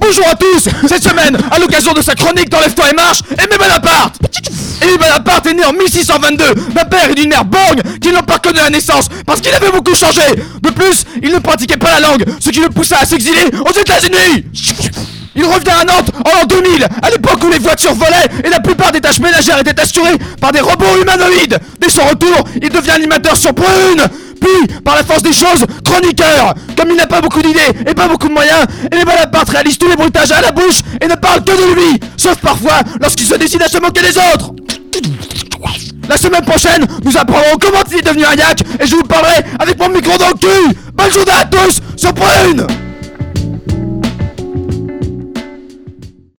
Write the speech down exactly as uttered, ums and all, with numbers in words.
Bonjour à tous. Cette semaine, à l'occasion de sa chronique d'Enlève-toi et marche, Aimé Bonaparte. Aimé Bonaparte est né en mille six cent vingt-deux d'un père et d'une mère borgne qui ne l'ont pas connu à la naissance parce qu'il avait beaucoup changé. De plus, il ne pratiquait pas la langue, ce qui le poussa à s'exiler aux États-Unis. Il revient à Nantes en l'an deux mille, à l'époque où les voitures volaient et la plupart des tâches ménagères étaient assurées par des robots humanoïdes. Dès son retour, il devient animateur sur Prune. Puis, par la force des choses, chroniqueur. Comme il n'a pas beaucoup d'idées et pas beaucoup de moyens, Aimé Bonaparte réalise tous les bruitages à la bouche et ne parle que de lui, sauf parfois lorsqu'il se décide à se moquer des autres. La semaine prochaine, nous apprendrons comment il est devenu un yak et je vous parlerai avec mon micro dans le cul. Bonne journée à tous sur Prune.